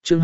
chương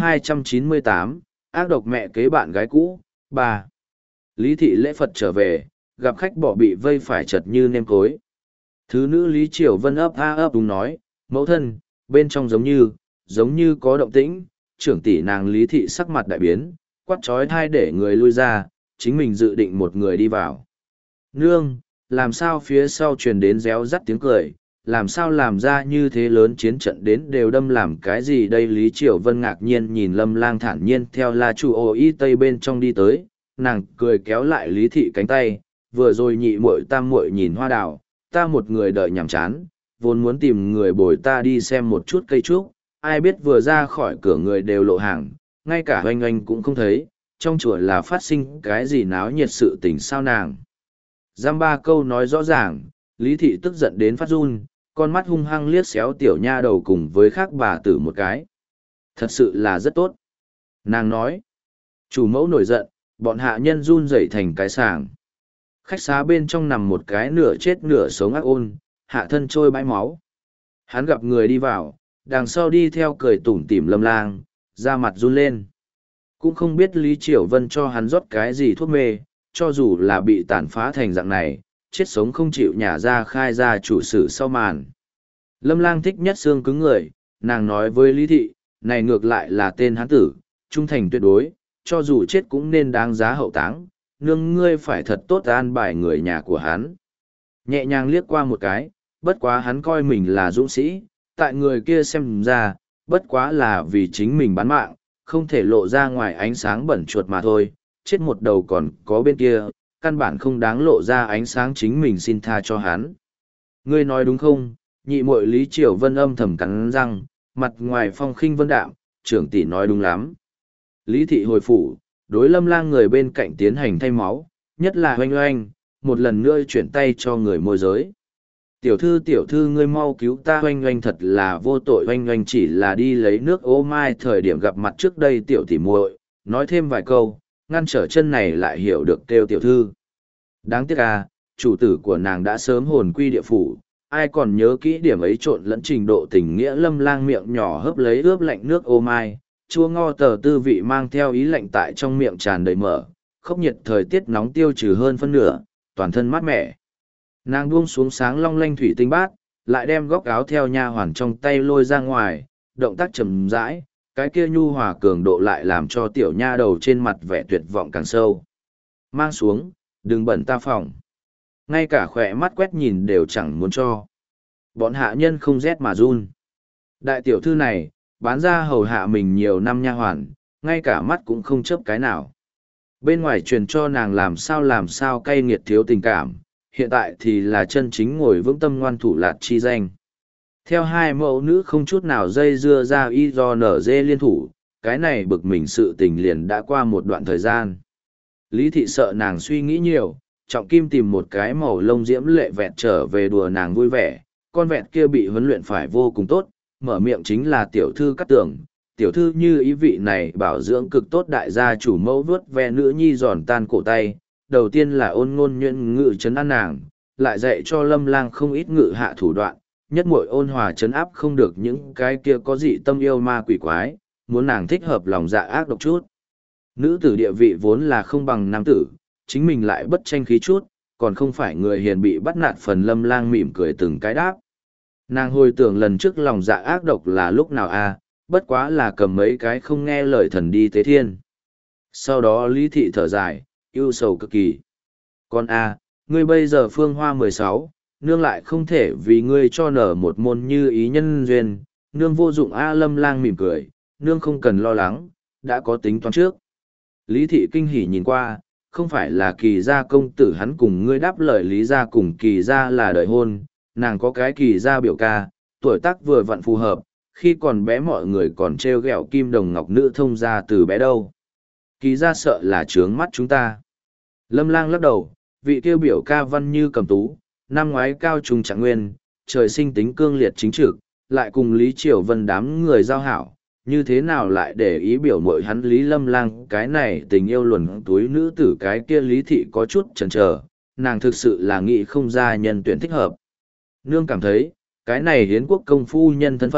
298, ác độc mẹ kế bạn gái cũ, 3. Lý thị lễ Phật trở về, gặp khách bỏ bị vây phải chật như nêm cối. Thứ nữ Lý Triều Vân ấp a ấp đúng nói, mẫu thân, bên trong giống như có động tĩnh, trưởng tỷ nàng Lý thị sắc mặt đại biến, quát trói thai để người lui ra, chính mình dự định một người đi vào. Nương, làm sao phía sau truyền đến réo rắt tiếng cười, làm sao làm ra như thế lớn chiến trận đến đều đâm làm cái gì đây. Lý Triều Vân ngạc nhiên nhìn Lâm Lang thản nhiên theo La Chu ô y tây bên trong đi tới, nàng cười kéo lại Lý thị cánh tay, vừa rồi nhị muội tam muội nhìn hoa đào, ta một người đợi nhàm chán, vốn muốn tìm người bồi ta đi xem một chút cây trúc, ai biết vừa ra khỏi cửa người đều lộ hàng, ngay cả oanh oanh cũng không thấy, trong chùa là phát sinh cái gì náo nhiệt sự tình sao nàng. Giam ba câu nói rõ ràng, Lý thị tức giận đến phát run, con mắt hung hăng liếc xéo tiểu nha đầu cùng với khác bà tử một cái. Thật sự là rất tốt. Nàng nói, chủ mẫu nổi giận, bọn hạ nhân run rẩy thành cái sàng. Khách xá bên trong nằm một cái nửa chết nửa sống ác ôn, hạ thân trôi bãi máu. Hắn gặp người đi vào, đằng sau đi theo cười tủm tỉm Lâm Lang, da mặt run lên. Cũng không biết Lý Triều Vân cho hắn rót cái gì thuốc mê, cho dù là bị tàn phá thành dạng này, chết sống không chịu nhả ra khai ra chủ sử sau màn. Lâm Lang thích nhất xương cứng người, nàng nói với Lý thị, này ngược lại là tên hán tử, trung thành tuyệt đối, cho dù chết cũng nên đáng giá hậu táng, nương ngươi phải thật tốt an bài người nhà của hắn. Nhẹ nhàng liếc qua một cái, bất quá hắn coi mình là dũng sĩ, tại người kia xem ra, bất quá là vì chính mình bán mạng, không thể lộ ra ngoài ánh sáng bẩn chuột mà thôi, chết một đầu còn có bên kia, căn bản không đáng lộ ra ánh sáng, chính mình xin tha cho hắn. Ngươi nói đúng không? Nhị muội Lý Triều Vân âm thầm cắn răng, mặt ngoài phong khinh vân đạm, trưởng tỷ nói đúng lắm. Lý thị hồi phủ, đối Lâm Lang người bên cạnh tiến hành thay máu, nhất là oanh oanh, một lần nữa chuyển tay cho người môi giới. Tiểu thư ngươi mau cứu ta, oanh oanh thật là vô tội, oanh oanh chỉ là đi lấy nước ô mai thời điểm gặp mặt trước đây tiểu tỉ muội, nói thêm vài câu, ngăn trở chân này lại hiểu được kêu tiểu thư. Đáng tiếc à, chủ tử của nàng đã sớm hồn quy địa phủ, ai còn nhớ kỹ điểm ấy trộn lẫn trình độ tình nghĩa. Lâm Lang miệng nhỏ hớp lấy ướp lạnh nước ô mai, chua ngo tờ tư vị mang theo ý lạnh tại trong miệng tràn đầy mở, khốc nhiệt thời tiết nóng tiêu trừ hơn phân nửa, toàn thân mát mẻ. Nàng buông xuống sáng long lanh thủy tinh bát, lại đem góc áo theo nha hoàn trong tay lôi ra ngoài, động tác chậm rãi, cái kia nhu hòa cường độ lại làm cho tiểu nha đầu trên mặt vẻ tuyệt vọng càng sâu. Mang xuống, đừng bẩn ta phòng. Ngay cả khỏe mắt quét nhìn đều chẳng muốn cho. Bọn hạ nhân không rét mà run. Đại tiểu thư này, bán ra hầu hạ mình nhiều năm nha hoàn, ngay cả mắt cũng không chớp cái nào. Bên ngoài truyền cho nàng làm sao cay nghiệt thiếu tình cảm, hiện tại thì là chân chính ngồi vững tâm ngoan thủ lạt chi danh. Theo hai mẫu nữ không chút nào dây dưa ra y do nở dê liên thủ, cái này bực mình sự tình liền đã qua một đoạn thời gian. Lý thị sợ nàng suy nghĩ nhiều, trọng kim tìm một cái màu lông diễm lệ vẹt trở về đùa nàng vui vẻ, con vẹt kia bị huấn luyện phải vô cùng tốt, mở miệng chính là tiểu thư Cát Tường. Tiểu thư như ý vị này bảo dưỡng cực tốt, đại gia chủ mẫu vuốt ve nữ nhi giòn tan cổ tay, đầu tiên là ôn ngôn nhuyễn ngự trấn an nàng, lại dạy cho Lâm Lang không ít ngự hạ thủ đoạn, nhất muội ôn hòa trấn áp không được những cái kia có dị tâm yêu ma quỷ quái, muốn nàng thích hợp lòng dạ ác độc chút. Nữ tử địa vị vốn là không bằng nam tử, chính mình lại bất tranh khí chút, còn không phải người hiền bị bắt nạt phần. Lâm Lang mỉm cười từng cái đáp. Nàng hồi tưởng lần trước lòng dạ ác độc là lúc nào a, bất quá là cầm mấy cái không nghe lời thần đi tế thiên. Sau đó Lý thị thở dài, ưu sầu cực kỳ. Con a, ngươi bây giờ phương hoa 16, nương lại không thể vì ngươi cho nở một môn như ý nhân duyên, nương vô dụng a. Lâm Lang mỉm cười, nương không cần lo lắng, đã có tính toán trước. Lý thị kinh hỉ nhìn qua, không phải là Kỳ gia công tử hắn cùng ngươi đáp lời Lý gia cùng Kỳ gia là đời hôn, nàng có cái Kỳ gia biểu ca, tuổi tác vừa vặn phù hợp, khi còn bé mọi người còn trêu ghẹo kim đồng ngọc nữ thông gia từ bé đâu. Kỳ gia sợ là trướng mắt chúng ta. Lâm Lang lắc đầu, vị kêu biểu ca văn như cầm tú, năm ngoái cao trung trạng nguyên, trời sinh tính cương liệt chính trực, lại cùng Lý Triều Vân đám người giao hảo, như thế nào lại để ý biểu mội hắn. Lý Lâm Lang cái này tình yêu luồn túi nữ tử, cái kia Lý thị có chút chần chờ, nàng thực sự là nghĩ không ra nhân tuyển thích hợp. Nương cảm thấy, cái này hiến quốc công phu nhân thân phận,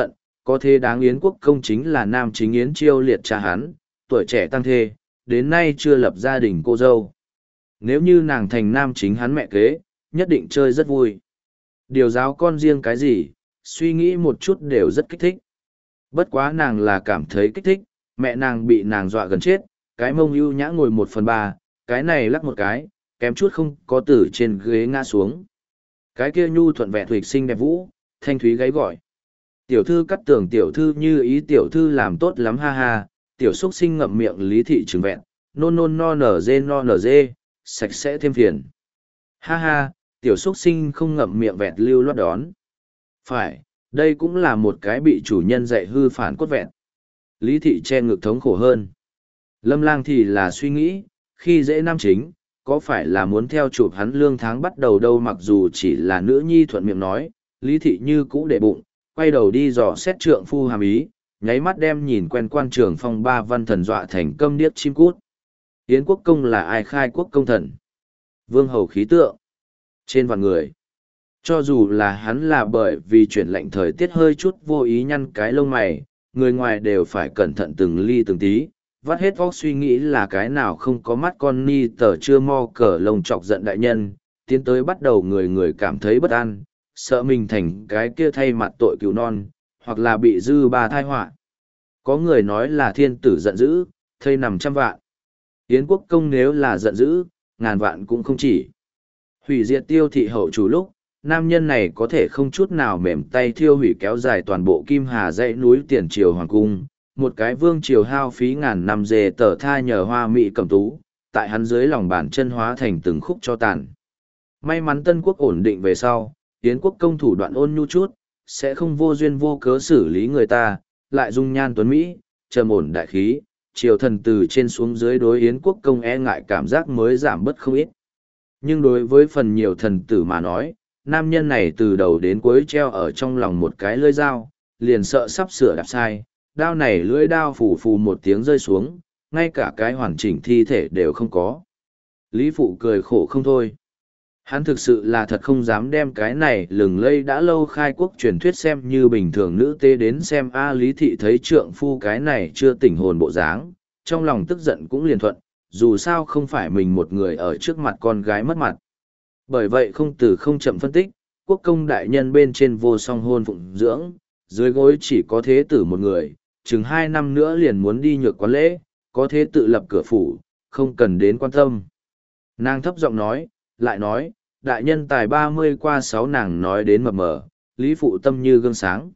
có thế đáng Yến Quốc Công chính là nam chính Yến Chiêu liệt cha hắn, tuổi trẻ tăng thê, đến nay chưa lập gia đình cô dâu. Nếu như nàng thành nam chính hắn mẹ kế, nhất định chơi rất vui. Điều giáo con riêng cái gì, suy nghĩ một chút đều rất kích thích. Bất quá nàng là cảm thấy kích thích, mẹ nàng bị nàng dọa gần chết, cái mông ưu nhã ngồi 1/3, cái này lắc một cái, kém chút không có từ trên ghế ngã xuống. Cái kia nhu thuận vẹn thuịch xinh đẹp vũ, thanh thúy gáy gọi. Tiểu thư cắt tưởng tiểu thư như ý tiểu thư làm tốt lắm ha ha, tiểu xúc sinh ngậm miệng lý thị trừng vẹn, nôn nôn no nở dê, sạch sẽ thêm phiền. Ha ha, tiểu xúc sinh không ngậm miệng vẹn lưu loát đón. Phải, đây cũng là một cái bị chủ nhân dạy hư phản cốt vẹn. Lý thị che ngực thống khổ hơn. Lâm Lang thì là suy nghĩ, khi dễ nam chính, có phải là muốn theo chụp hắn lương tháng bắt đầu đâu, mặc dù chỉ là nữ nhi thuận miệng nói, Lý thị như cũ để bụng, quay đầu đi dò xét trượng phu hàm ý, nháy mắt đem nhìn quen quan trường phong ba văn thần dọa thành câm điếc chim cút. Yến Quốc Công là ai khai quốc công thần? Vương hầu khí tượng. Trên vạn người. Cho dù là hắn là bởi vì chuyển lệnh thời tiết hơi chút vô ý nhăn cái lông mày, người ngoài đều phải cẩn thận từng ly từng tí, vắt hết óc suy nghĩ là cái nào không có mắt con ni tờ chưa mo cờ lông chọc giận đại nhân, tiến tới bắt đầu người người cảm thấy bất an, sợ mình thành cái kia thay mặt tội cứu non, hoặc là bị dư ba thai họa. Có người nói là thiên tử giận dữ, thây nằm trăm vạn. Yến Quốc Công nếu là giận dữ, ngàn vạn cũng không chỉ. Hủy diệt Tiêu thị hậu chủ lúc, nam nhân này có thể không chút nào mềm tay thiêu hủy kéo dài toàn bộ Kim Hà dãy núi tiền triều hoàng cung, một cái vương triều hao phí ngàn năm dề tờ tha nhờ hoa mỹ cầm tú, tại hắn dưới lòng bàn chân hóa thành từng khúc cho tàn. May mắn Tân Quốc ổn định về sau, Yến Quốc Công thủ đoạn ôn nhu chút, sẽ không vô duyên vô cớ xử lý người ta, lại dung nhan tuấn Mỹ, trầm ổn đại khí, triều thần từ trên xuống dưới đối Yến Quốc Công e ngại cảm giác mới giảm bớt không ít. Nhưng đối với phần nhiều thần tử mà nói, nam nhân này từ đầu đến cuối treo ở trong lòng một cái lưỡi dao, liền sợ sắp sửa đạp sai, đao này lưỡi đao phù phù một tiếng rơi xuống, ngay cả cái hoàn chỉnh thi thể đều không có. Lý Phụ cười khổ không thôi. Hắn thực sự là thật không dám đem cái này lừng lây đã lâu khai quốc truyền thuyết xem như bình thường nữ tế đến xem. Lý thị thấy trượng phu cái này chưa tỉnh hồn bộ dáng, trong lòng tức giận cũng liền thuận, dù sao không phải mình một người ở trước mặt con gái mất mặt. Bởi vậy không từ không chậm phân tích, quốc công đại nhân bên trên vô song hôn phụng dưỡng, dưới gối chỉ có thế tử một người, chừng 2 năm nữa liền muốn đi nhược quán lễ, có thế tự lập cửa phủ, không cần đến quan tâm. Nàng thấp giọng nói, lại nói, đại nhân tài 30 qua 6 nàng nói đến mập mờ, Lý Phụ tâm như gương sáng.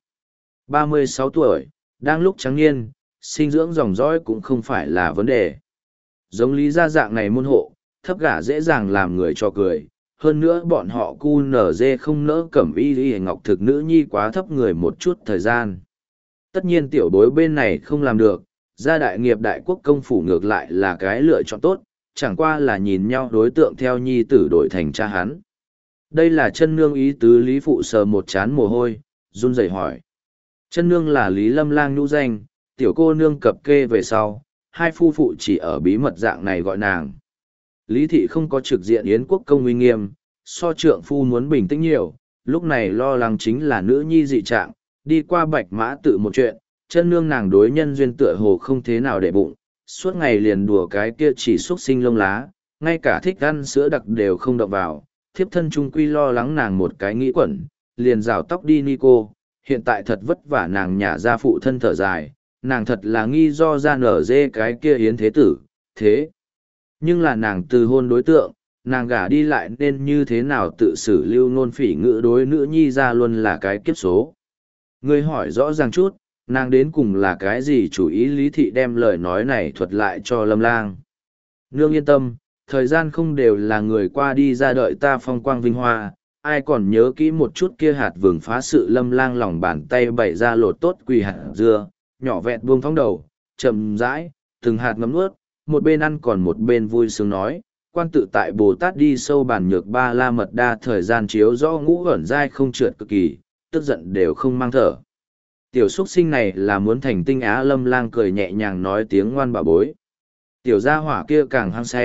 36 tuổi, đang lúc trắng niên, sinh dưỡng dòng dõi cũng không phải là vấn đề. Giống Lý gia dạng này môn hộ, thấp gả dễ dàng làm người cho cười. Hơn nữa bọn họ cu nở dê không nỡ cẩm y ngọc thực nữ nhi quá thấp người một chút thời gian. Tất nhiên tiểu bối bên này không làm được, gia đại nghiệp đại quốc công phủ ngược lại là cái lựa chọn tốt, chẳng qua là nhìn nhau đối tượng theo nhi tử đổi thành cha hắn. Đây là chân nương ý tứ. Lý Phụ sờ một chán mồ hôi, run rẩy hỏi. Chân nương là Lý Lâm Lang nhũ danh, tiểu cô nương cập kê về sau, hai phu phụ chỉ ở bí mật dạng này gọi nàng. Lý thị không có trực diện Yến Quốc Công uy nghiêm, so trượng phu muốn bình tĩnh nhiều, lúc này lo lắng chính là nữ nhi dị trạng, đi qua Bạch Mã Tự một chuyện, chân nương nàng đối nhân duyên tựa hồ không thế nào để bụng, suốt ngày liền đùa cái kia chỉ xúc sinh lông lá, ngay cả thích ăn sữa đặc đều không động vào, thiếp thân trung quy lo lắng nàng một cái nghĩ quẩn, liền rào tóc đi ni cô, hiện tại thật vất vả nàng nhả ra phụ thân thở dài, nàng thật là nghi do ra nở dê cái kia Yến thế tử, thế. Nhưng là nàng từ hôn đối tượng, nàng gả đi lại nên như thế nào tự xử lưu nôn phỉ ngữ đối nữ nhi ra luôn là cái kiếp số. Ngươi hỏi rõ ràng chút, nàng đến cùng là cái gì chủ ý. Lý thị đem lời nói này thuật lại cho Lâm Lang. Nương yên tâm, thời gian không đều là người qua đi ra đợi ta phong quang vinh hoa, ai còn nhớ kỹ một chút kia hạt vừng phá sự. Lâm Lang lòng bàn tay bày ra lột tốt quỳ hạt dưa, nhỏ vẹn buông thóng đầu, chậm rãi, từng hạt ngấm nuốt, một bên ăn còn một bên vui sướng nói, quan tự tại Bồ Tát đi sâu bản nhược ba la mật đa thời gian chiếu rõ ngũ ẩn dai không trượt cực kỳ, tức giận đều không mang thở. Tiểu xuất sinh này là muốn thành tinh á. Lâm Lang cười nhẹ nhàng nói tiếng ngoan bà bối. Tiểu gia hỏa kia càng hăng say,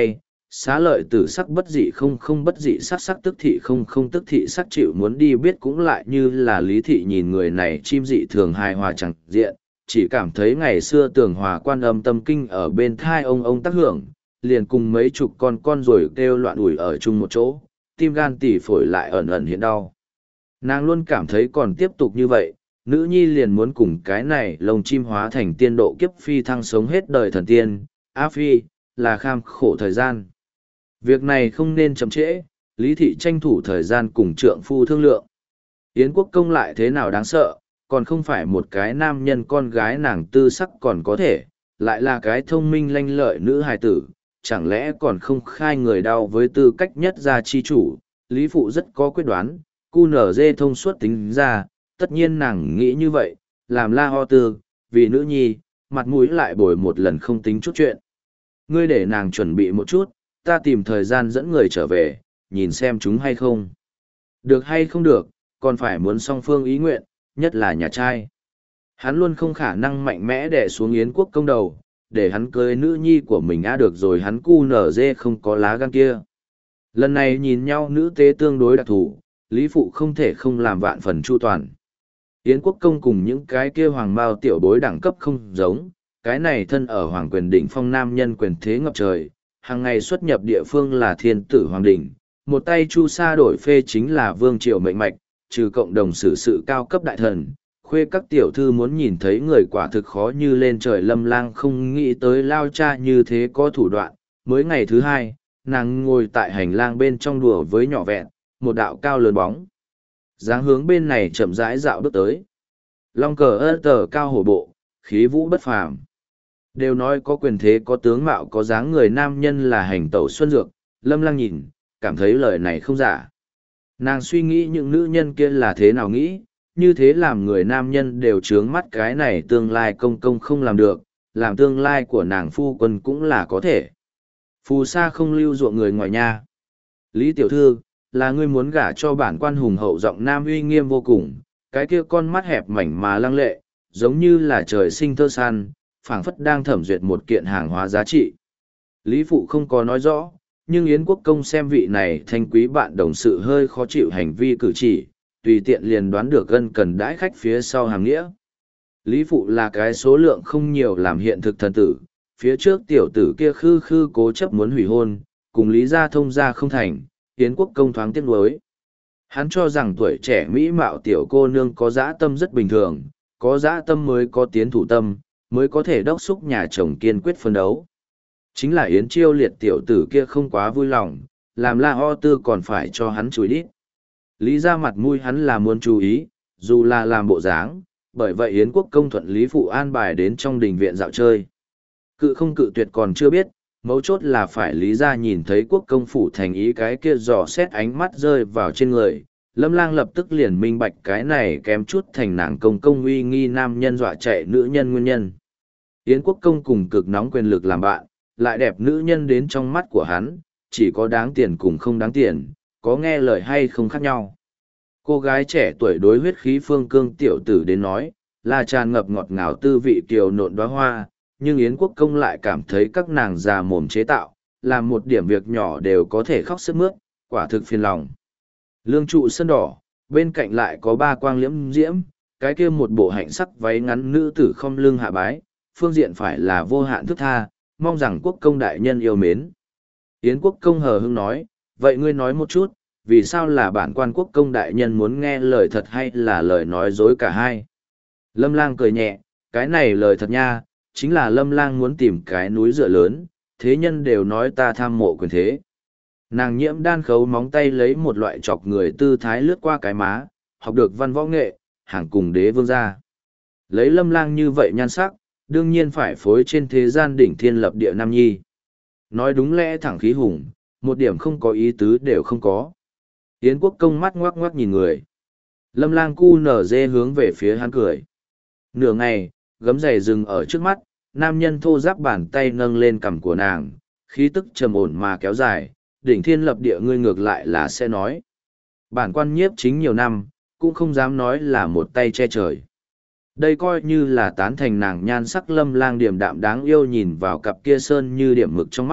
xá lợi tử sắc bất dị không không bất dị sắc sắc tức thị không không tức thị sắc chịu muốn đi biết cũng lại như là lý thị nhìn người này chim dị thường hài hòa chẳng diện, chỉ cảm thấy ngày xưa tưởng hòa quan âm tâm kinh ở bên thai ông tác hưởng, liền cùng mấy chục con rồi kêu loạn ủi ở chung một chỗ, tim gan tỉ phổi lại ẩn ẩn hiện đau. Nàng luôn cảm thấy còn tiếp tục như vậy, nữ nhi liền muốn cùng cái này lồng chim hóa thành tiên độ kiếp phi thăng sống hết đời thần tiên, á phi, là kham khổ thời gian. Việc này không nên chậm trễ, Lý Thị tranh thủ thời gian cùng trượng phu thương lượng. Yến Quốc Công lại thế nào đáng sợ, còn không phải một cái nam nhân con gái nàng tư sắc còn có thể, lại là cái thông minh lanh lợi nữ hài tử, chẳng lẽ còn không khai người đau với tư cách nhất gia chi chủ. Lý Phụ rất có quyết đoán, cu nở dê thông suốt tính ra, tất nhiên nàng nghĩ như vậy, làm la ho tư, vì nữ nhi, mặt mũi lại bồi một lần không tính chút chuyện. Ngươi để nàng chuẩn bị một chút, ta tìm thời gian dẫn người trở về, nhìn xem chúng hay không. Được hay không được, còn phải muốn song phương ý nguyện, nhất là nhà trai. Hắn luôn không khả năng mạnh mẽ đè xuống Yến Quốc Công đầu, để hắn cưới nữ nhi của mình được rồi hắn cu nở dê không có lá gan kia. Lần này nhìn nhau nữ tế tương đối đặc thù, Lý Phụ không thể không làm vạn phần chu toàn. Yến Quốc Công cùng những cái kia hoàng mao tiểu bối đẳng cấp không giống, cái này thân ở hoàng quyền đỉnh phong nam nhân quyền thế ngập trời, hàng ngày xuất nhập địa phương là thiên tử hoàng đỉnh, một tay chu sa đổi phê chính là vương triều mệnh mạch, trừ cộng đồng xử sự cao cấp đại thần, khuê các tiểu thư muốn nhìn thấy người quả thực khó như lên trời. Lâm Lang không nghĩ tới lao cha như thế có thủ đoạn, mới ngày thứ hai, nàng ngồi tại hành lang bên trong đùa với nhỏ vẹn, một đạo cao lớn bóng. Dáng hướng bên này chậm rãi dạo bước tới. Long cờ ơ tờ cao hổ bộ, khí vũ bất phàm. Đều nói có quyền thế có tướng mạo có dáng người nam nhân là hành tẩu xuân dược, Lâm Lang nhìn, cảm thấy lời này không giả. Nàng suy nghĩ những nữ nhân kia là thế nào nghĩ, như thế làm người nam nhân đều trướng mắt cái này tương lai công công không làm được, làm tương lai của nàng phu quân cũng là có thể. Phù sa không lưu ruộng người ngoài nha. Lý tiểu thư, là ngươi muốn gả cho bản quan hùng hậu giọng nam uy nghiêm vô cùng, cái kia con mắt hẹp mảnh mà lăng lệ, giống như là trời sinh thơ san, phảng phất đang thẩm duyệt một kiện hàng hóa giá trị. Lý Phụ không có nói rõ, nhưng Yến Quốc Công xem vị này thanh quý bạn đồng sự hơi khó chịu hành vi cử chỉ, tùy tiện liền đoán được gân cần đãi khách phía sau hàng nghĩa. Lý Phụ là cái số lượng không nhiều làm hiện thực thần tử, phía trước tiểu tử kia khư khư cố chấp muốn hủy hôn, cùng Lý gia thông gia không thành, Yến Quốc Công thoáng tiếc nuối. Hắn cho rằng tuổi trẻ mỹ mạo tiểu cô nương có dã tâm rất bình thường, có dã tâm mới có tiến thủ tâm, mới có thể đốc xúc nhà chồng kiên quyết phân đấu. Chính là Yến Chiêu Liệt tiểu tử kia không quá vui lòng, làm La Ho Tư còn phải cho hắn chùi đít. Lý ra mặt mũi hắn là muốn chú ý, dù là làm bộ dáng, bởi vậy Yến Quốc Công thuận Lý Phụ an bài đến trong đình viện dạo chơi. Cự không cự tuyệt còn chưa biết, mấu chốt là phải Lý ra nhìn thấy Quốc Công phủ thành ý cái kia dò xét ánh mắt rơi vào trên người. Lâm Lang lập tức liền minh bạch cái này kém chút thành nàng công công uy nghi nam nhân dọa chạy nữ nhân nguyên nhân. Yến Quốc Công cùng cực nóng quyền lực làm bạn, lại đẹp nữ nhân đến trong mắt của hắn, chỉ có đáng tiền cùng không đáng tiền, có nghe lời hay không khác nhau. Cô gái trẻ tuổi đối huyết khí phương cương tiểu tử đến nói, là tràn ngập ngọt ngào tư vị kiều nộn đóa hoa, nhưng Yến Quốc Công lại cảm thấy các nàng già mồm chế tạo, làm một điểm việc nhỏ đều có thể khóc sướt mướt, quả thực phiền lòng. Lương trụ sân đỏ, bên cạnh lại có ba quang liễm diễm, cái kia một bộ hạnh sắc váy ngắn nữ tử không lưng hạ bái, phương diện phải là vô hạn thức tha, mong rằng Quốc Công đại nhân yêu mến. Yến Quốc Công hờ hững nói, vậy ngươi nói một chút, vì sao là bản quan Quốc Công đại nhân muốn nghe lời thật hay là lời nói dối cả hai? Lâm Lang cười nhẹ, cái này lời thật nha, chính là Lâm Lang muốn tìm cái núi dựa lớn, thế nhân đều nói ta tham mộ quyền thế. Nàng nhiễm đan khấu móng tay lấy một loại chọc người tư thái lướt qua cái má, học được văn võ nghệ, hàng cùng đế vương gia. Lấy Lâm Lang như vậy nhan sắc, đương nhiên phải phối trên thế gian đỉnh thiên lập địa nam nhi. Nói đúng lẽ thẳng khí hùng, một điểm không có ý tứ đều không có. Yến Quốc Công mắt ngoác ngoác nhìn người. Lâm Lang cu nở dê hướng về phía hắn cười. Nửa ngày, gấm giày dừng ở trước mắt, nam nhân thô giáp bàn tay nâng lên cằm của nàng, khí tức trầm ổn mà kéo dài, đỉnh thiên lập địa ngươi ngược lại là sẽ nói. Bản quan nhiếp chính nhiều năm, cũng không dám nói là một tay che trời. Đây coi như là tán thành nàng nhan sắc. Lâm Lang điềm đạm đáng yêu nhìn vào cặp kia sơn như điểm mực trong mắt,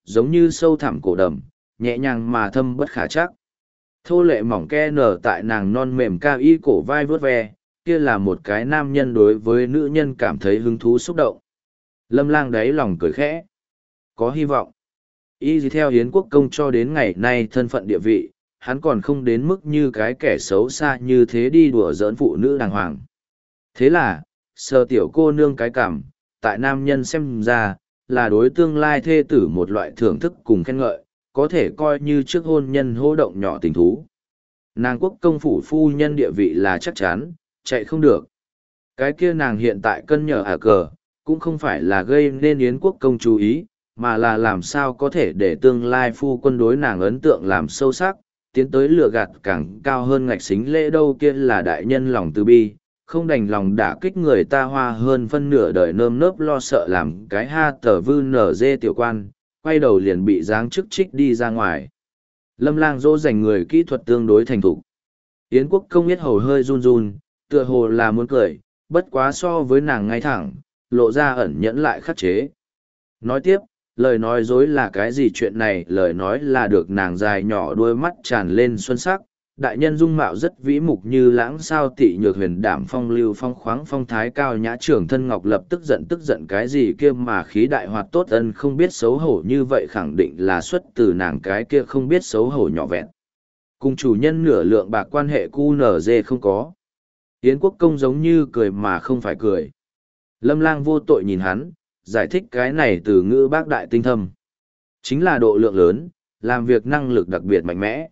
giống như sâu thẳm cổ đầm, nhẹ nhàng mà thâm bất khả chắc. Thô lệ mỏng ke nở tại nàng non mềm cao y cổ vai vớt ve, kia là một cái nam nhân đối với nữ nhân cảm thấy hứng thú xúc động. Lâm Lang đáy lòng cười khẽ. Có hy vọng. Y gì theo Hiến Quốc công cho đến ngày nay thân phận địa vị, hắn còn không đến mức như cái kẻ xấu xa như thế đi đùa giỡn phụ nữ đàng hoàng. Thế là, sờ tiểu cô nương cái cảm, tại nam nhân xem ra, là đối tương lai thê tử một loại thưởng thức cùng khen ngợi, có thể coi như trước hôn nhân hô động nhỏ tình thú. Nàng quốc công phủ phu nhân địa vị là chắc chắn, chạy không được. Cái kia nàng hiện tại cân nhở cờ, cũng không phải là gây nên Yến quốc công chú ý, mà là làm sao có thể để tương lai phu quân đối nàng ấn tượng làm sâu sắc, tiến tới lừa gạt càng cao hơn ngạch xính lễ đâu kia là đại nhân lòng từ bi, không đành lòng đả kích người ta hoa hơn phân nửa đời nơm nớp lo sợ làm cái ha tờ vư nở dê tiểu quan, quay đầu liền bị giáng chức trích đi ra ngoài. Lâm Lang dỗ dành người kỹ thuật tương đối thành thục. Yến quốc công biết hầu hơi run run, tựa hồ là muốn cười, bất quá so với nàng ngay thẳng, lộ ra ẩn nhẫn lại khắc chế. Nói tiếp, lời nói dối là cái gì chuyện này, lời nói là được nàng dài nhỏ đuôi mắt tràn lên xuân sắc, đại nhân dung mạo rất vĩ mục như lãng sao tị nhược huyền đảm phong lưu phong khoáng phong thái cao nhã trưởng thân ngọc lập tức giận cái gì kia mà khí đại hoạt tốt ân không biết xấu hổ như vậy khẳng định là xuất từ nàng cái kia không biết xấu hổ nhỏ vẹn. Cùng chủ nhân nửa lượng bạc quan hệ cu nở dê không có. Yến quốc công giống như cười mà không phải cười. Lâm Lang vô tội nhìn hắn, giải thích cái này từ ngữ bác đại tinh thâm. Chính là độ lượng lớn, làm việc năng lực đặc biệt mạnh mẽ.